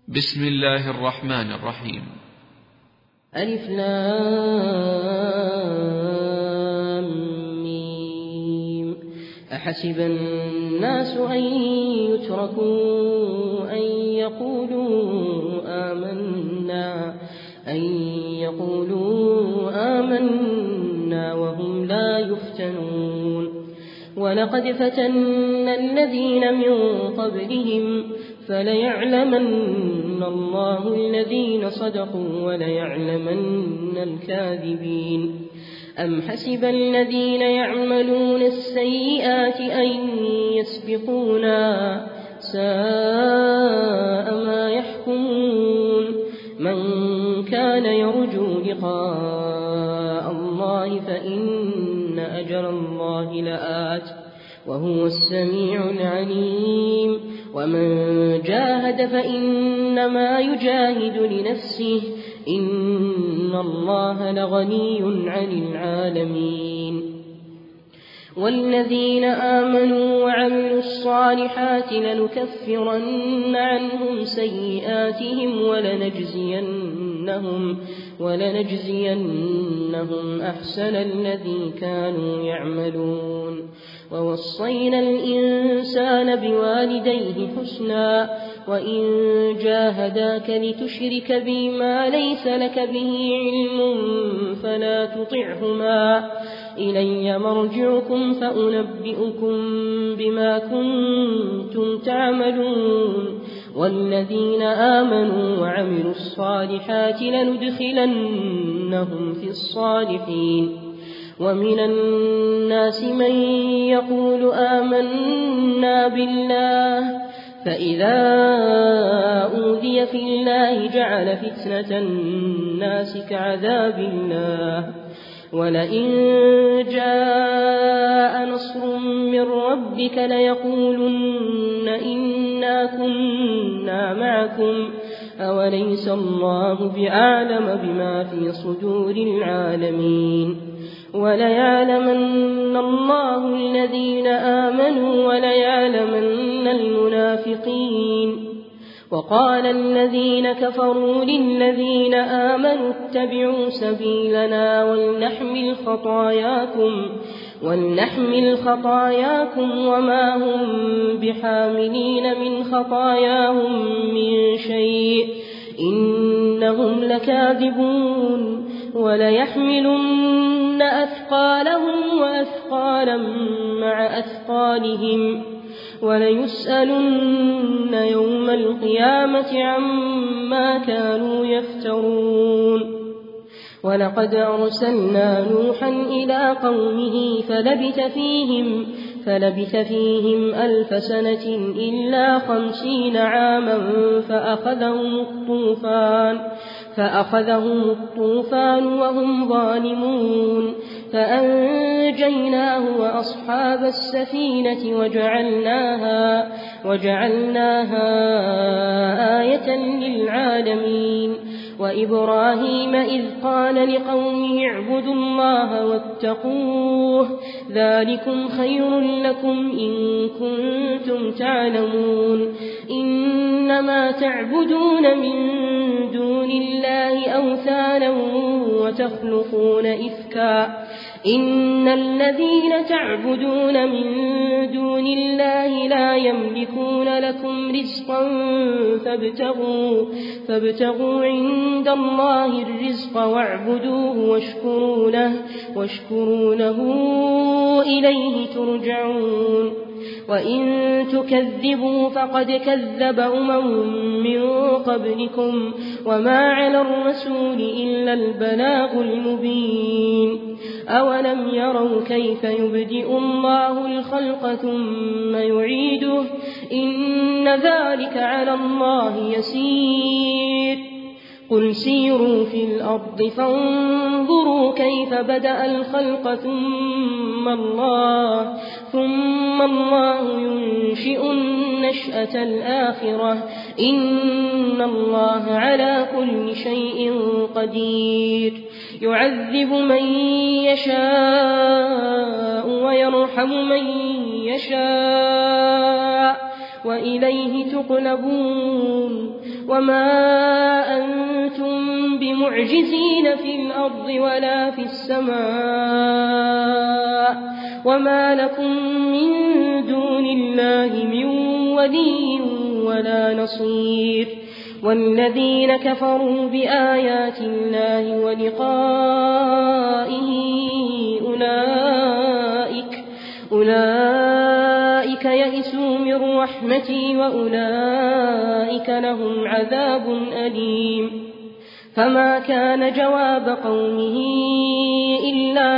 بسم الله الرحمن الرحيم. ألف لام ميم. أحسب الناس أن يتركوا أن يقولوا آمنا وهم لا يفتنون. ولقد فتنا الذين من قبلهم فليعلمن الله الذين صدقوا وليعلمن الكاذبين. أم حسب الذين يعملون السيئات أن يسبقونا ساء ما يحكمون. من كان يرجو لقاء الله فإن أجل الله لآت وهو السميع العليم. ومن جاهد فإنما يجاهد لنفسه إن الله لغني عن العالمين. والذين آمنوا وعملوا الصالحات لنكفرن عنهم سيئاتهم ولنجزينهم أحسن الذي كانوا يعملون. ووصينا الإنسان بوالديه حسنا وإن جاهداك لتشرك بي ما ليس لك به علم فلا تطعهما إلي مرجعكم فأنبئكم بما كنتم تعملون. والذين آمنوا وعملوا الصالحات لندخلنهم في الصالحين. ومن الناس من يقول آمنا بالله فإذا أوذي في الله جعل فتنة الناس كعذاب الله. ولئن جاء نصر من ربك ليقولن إنا كنا معكم أوليس الله بأعلم بما في صدور العالمين. وليعلمن الله الذين آمنوا وليعلمن المنافقين. وقال الذين كفروا للذين آمنوا اتبعوا سبيلنا ولنحمل خطاياكم وما هم بحاملين من خطاياهم من شيء إنهم لكاذبون. وليحملن أثقالهم وأثقالا مع أثقالهم وليسألن يوم القيامة عما كانوا يفترون. ولقد أرسلنا نوحا إلى قومه فلبث فيهم 1000 سنة إلا 50 عاما فأخذهم الطوفان وهم ظالمون فأنجيناه وأصحاب السفينة وجعلناها آية للعالمين. وإبراهيم إذ قال لقومه اعبدوا الله واتقوه ذلكم خير لكم إن كنتم تعلمون. إنما تعبدون من دون الله أوثانا وتخلقون إفكا إن الذين تعبدون من دون الله لا يملكون لكم رزقا فابتغوا عند الله الرزق واعبدوه واشكروا له إليه ترجعون. وإن تكذبوا فقد كذب من قبلكم وما على الرسول إلا البلاغ المبين. أولم يروا كيف يبدئ الله الخلق ثم يعيده إن ذلك على الله يسير. قل سيروا في الأرض فانظروا كيف بدأ الخلق ثم الله ينشئ النشأة الآخرة إن الله على كل شيء قدير. يعذب من يشاء ويرحم من يشاء وإليه تقلبون. وما أنتم بمعجزين في الأرض ولا في السماء وما لكم من دون الله من ولي ولا نصير والذين كفروا بآيات الله ولقائه أولئك يئسوا من رحمتي وأولئك لهم عذاب أليم فما كان جواب قومه إلا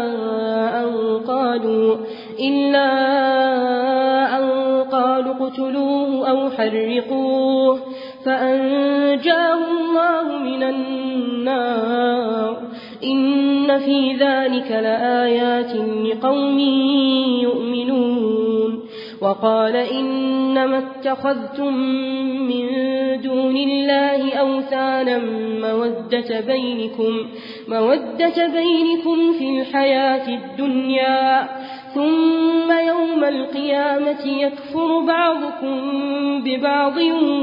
أن قالوا اقتلوه أو حرقوه فأنجاه الله من النار إن في ذلك لآيات لقوم يؤمنون وقال إنما اتخذتم من دون الله أوثانا مودة بينكم في الحياة الدنيا ثم يوم القيامة يكفر بعضكم ببعض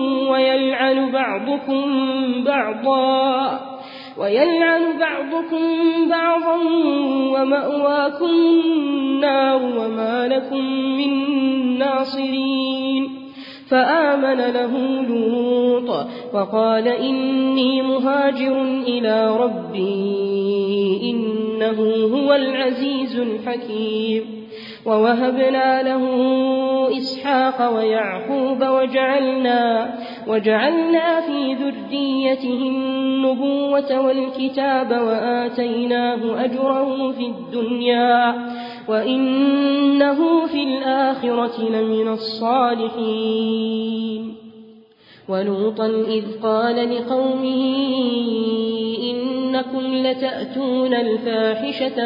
ويلعن بعضكم بعضا ومأواكم النار وما لكم من ناصرين فآمن له لوط وقال إني مهاجر إلى ربي إنه هو العزيز الحكيم ووهبنا له إسحاق ويعقوب وجعلنا في ذريته النبوة والكتاب وآتيناه أجره في الدنيا وإنه في الآخرة لمن الصالحين ولوطا إذ قال لقومه إنكم لتأتون الفاحشة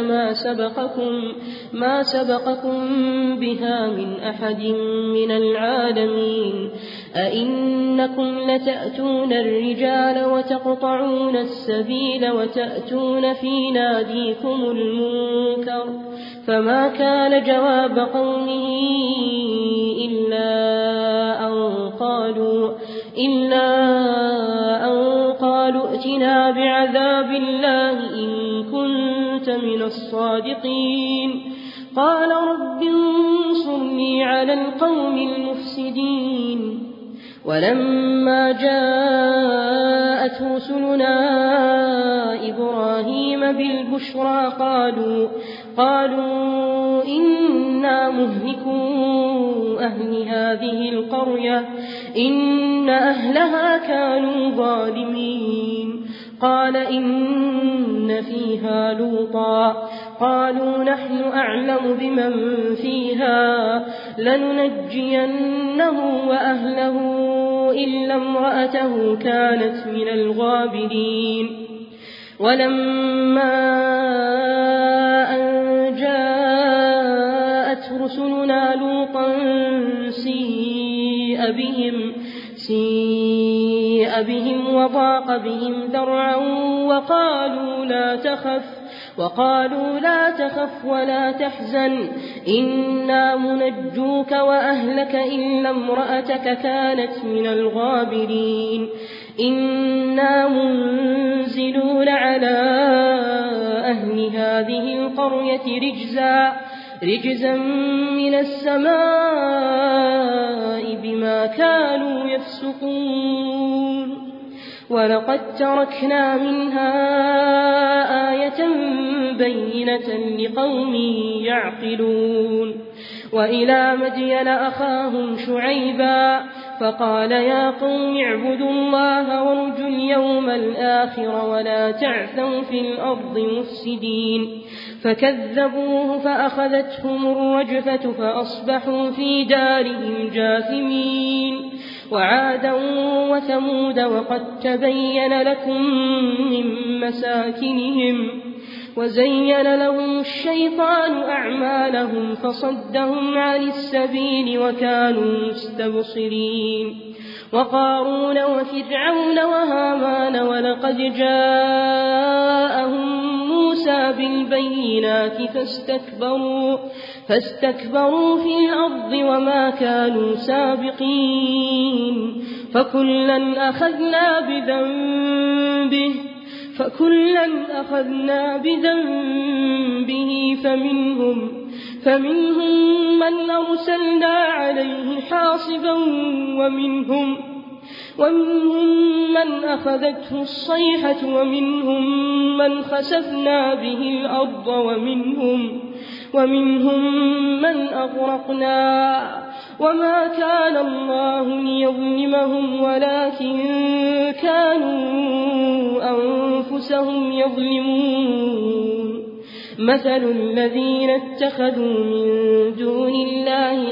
ما سبقكم بها من أحد من العالمين أئنكم لتأتون الرجال وتقطعون السبيل وتأتون في ناديكم المنكر فما كان جواب قومه إلا أن قالوا ائتنا بعذاب الله إن كنت من الصادقين قال رب انصرني على القوم المفسدين ولما جاءت رسلنا إبراهيم بالبشرى قالوا إنا مهلكو أهل هذه القرية إن أهلها كانوا ظالمين قال إن فيها لوطا قالوا نحن أعلم بمن فيها لننجينه وأهله إلا امرأته كانت من الغابرين ولما أن جاءت رسلنا لوطا سيء بهم وضاق بهم ذرعا وقالوا لا تخف ولا تحزن إنا منجوك وأهلك إلا امرأتك كانت من الغابرين إنا منزلون على أهل هذه القرية رجزا من السماء بما كانوا يفسقون ولقد تركنا منها آية بينة لقوم يعقلون وإلى مدين أخاهم شعيبا فقال يا قوم اعبدوا الله وارجوا اليوم الآخر ولا تعثوا في الأرض مفسدين فكذبوه فأخذتهم الرجفة فأصبحوا في دارهم جاثمين وعادا وثمود وقد تبين لكم من مساكنهم وزين لهم الشيطان أعمالهم فصدهم عن السبيل وكانوا مستبصرين وقارون وفرعون وهامان ولقد جاءهم موسى بالبينات فاستكبروا في الأرض وما كانوا سابقين فكلا أخذنا بذنبه فمنهم من أرسلنا عليه حاصبا ومنهم من أخذته الصيحة ومنهم من خسفنا به الأرض ومنهم من أغرقنا وما كان الله ليظلمهم ولكن كانوا أنفسهم يظلمون مثل الذين اتخذوا من دون الله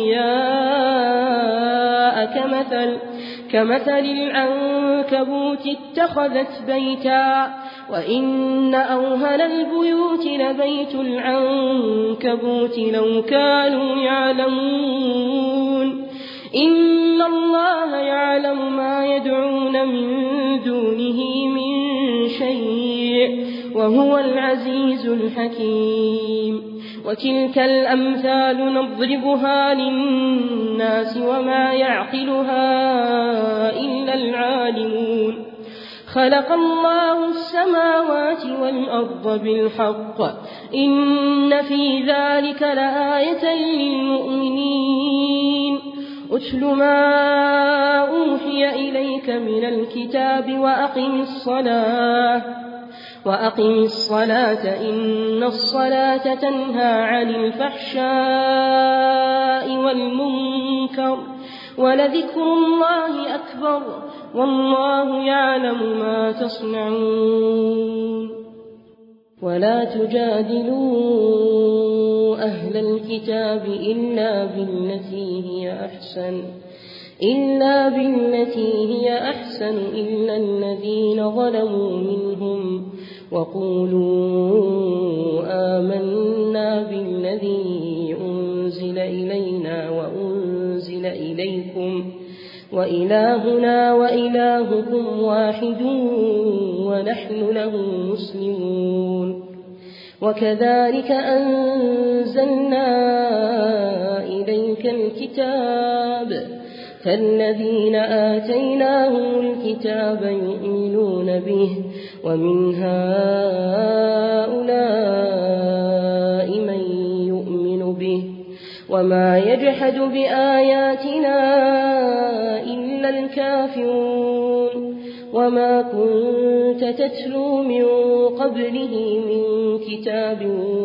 أولياء كمثل العنكبوت اتخذت بيتا وإن أوهن البيوت لبيت العنكبوت لو كانوا يعلمون إن الله يعلم ما يدعون من دونه من شيء وهو العزيز الحكيم وتلك الأمثال نضربها للناس وما يعقلها إلا العالمون خلق الله السماوات والأرض بالحق إن في ذلك لآية للمؤمنين أتل ما أوحي إليك من الكتاب وأقم الصلاة إن الصلاة تنهى عن الفحشاء والمنكر ولذكر الله أكبر والله يعلم ما تصنعون ولا تجادلوا أهل الكتاب إلا بالتي هي أحسن إلا الذين ظلموا منهم وقولوا آمنا بالذي أنزل إلينا وأنزل إليكم وإلهنا وإلهكم واحد ونحن له مسلمون وكذلك أنزلنا إليك الكتاب فالذين آتيناهم الكتاب يؤمنون به ومن هؤلاء من يؤمن به وما يجحد بآياتنا إلا الكافرون وما كنت تتلو من قبله من كتاب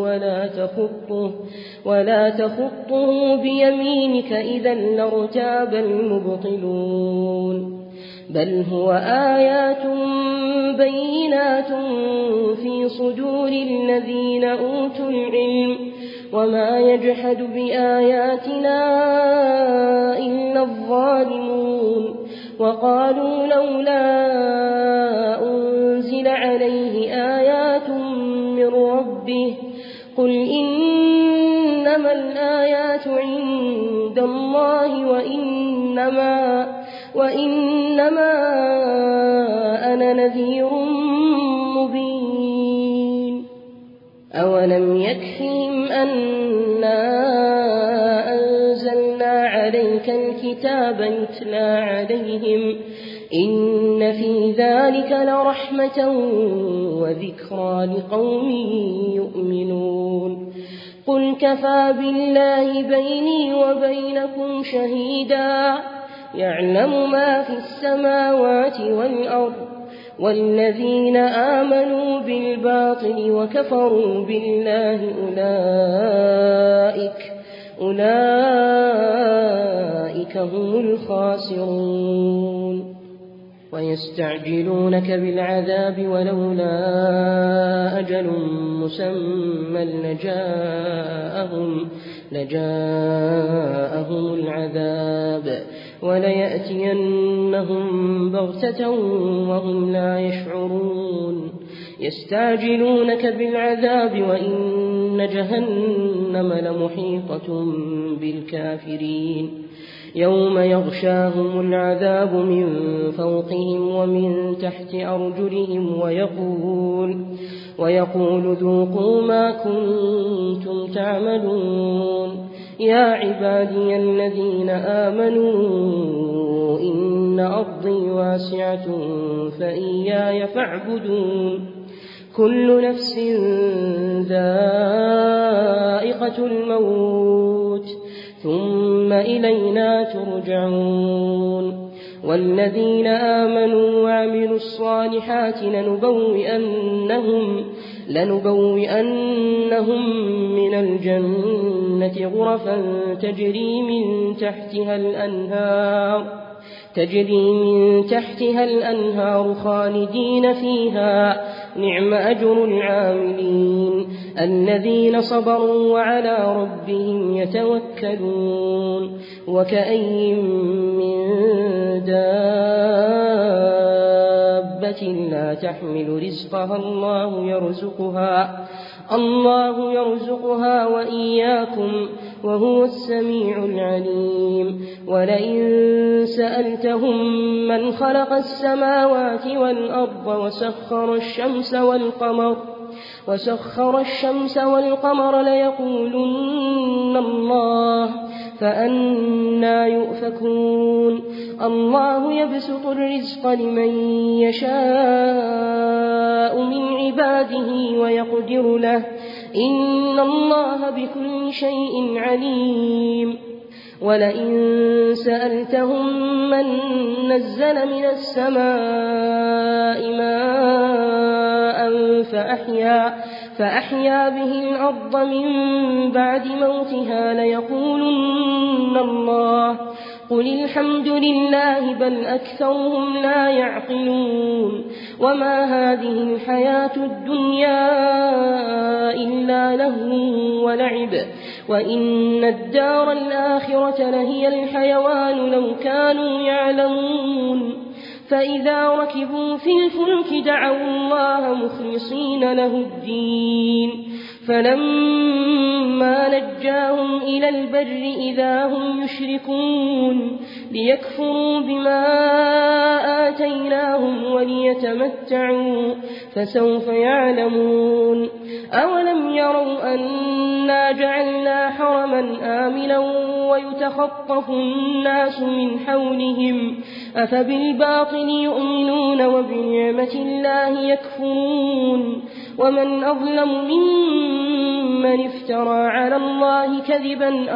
ولا تخطه بيمينك إذا لارتاب المبطلون بل هو آيات بينات في صدور الذين أوتوا العلم وما يجحد بآياتنا إلا الظالمون وقالوا لولا أنزل عليه آيات من ربه قل إنما الآيات عند الله وإنما أنا نذير مبين أولم يكفهم أنا أنزلنا عليك الكتاب يتلى عليهم إن في ذلك لرحمة وذكرى لقوم يؤمنون قل كفى بالله بيني وبينكم شهيدا يعلم ما في السماوات والأرض والذين آمنوا بالباطل وكفروا بالله أولئك هم الخاسرون ويستعجلونك بالعذاب ولولا أجل مسمى لجاءهم العذاب وليأتينهم بغتة وهم لا يشعرون يستعجلونك بالعذاب وإن جهنم لمحيطة بالكافرين يوم يغشاهم العذاب من فوقهم ومن تحت أرجلهم ويقول ذوقوا ما كنتم تعملون يا عبادي الذين آمنوا إن إن أرضي واسعة فإياي فاعبدون كل نفس ذائقة الموت ثم إلينا ترجعون والذين آمنوا وعملوا الصالحات لنبوئنهم من الجنة غرفا تجري من تحتها الأنهار خالدين فيها نعم أجر العاملين الذين صبروا وعلى ربهم يتوكلون وكأي من دابة لا تحمل رزقها الله يرزقها وإياكم وهو السميع العليم ولئن سألتهم من خلق السماوات والأرض وسخر الشمس والقمر ليقولن الله فأنى يؤفكون الله يبسط الرزق لمن يشاء من عباده ويقدر له إن الله بكل شيء عليم ولئن سألتهم من نزل من السماء ماء فأحيا به الأرض من بعد موتها ليقولن الله قل الحمد لله بل أكثرهم لا يعقلون وما هذه الحياة الدنيا إلا لهو ولعب وإن الدار الآخرة لهي الحيوان لو كانوا يعلمون فإذا ركبوا في الفلك دعوا الله مخلصين له الدين فلما نجاهم إلى البر إذا هم يشركون ليكفروا بما آتيناهم وليتمتعوا فسوف يعلمون أولم يروا أنا جعلنا حرما آمنا ويتخطف الناس من حولهم أفبالباطل يؤمنون وبنعمة الله يكفرون ومن أظلم ممن افترى على الله كذبا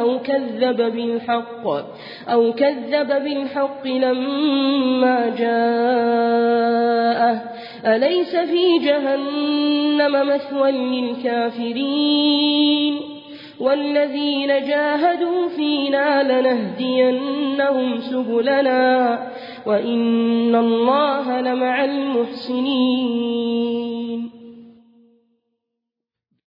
أو كذب بالحق لما جاءه أليس في جهنم مثوى للكافرين والذين جاهدوا فينا لنهدينهم سبلنا وإن الله لمع المحسنين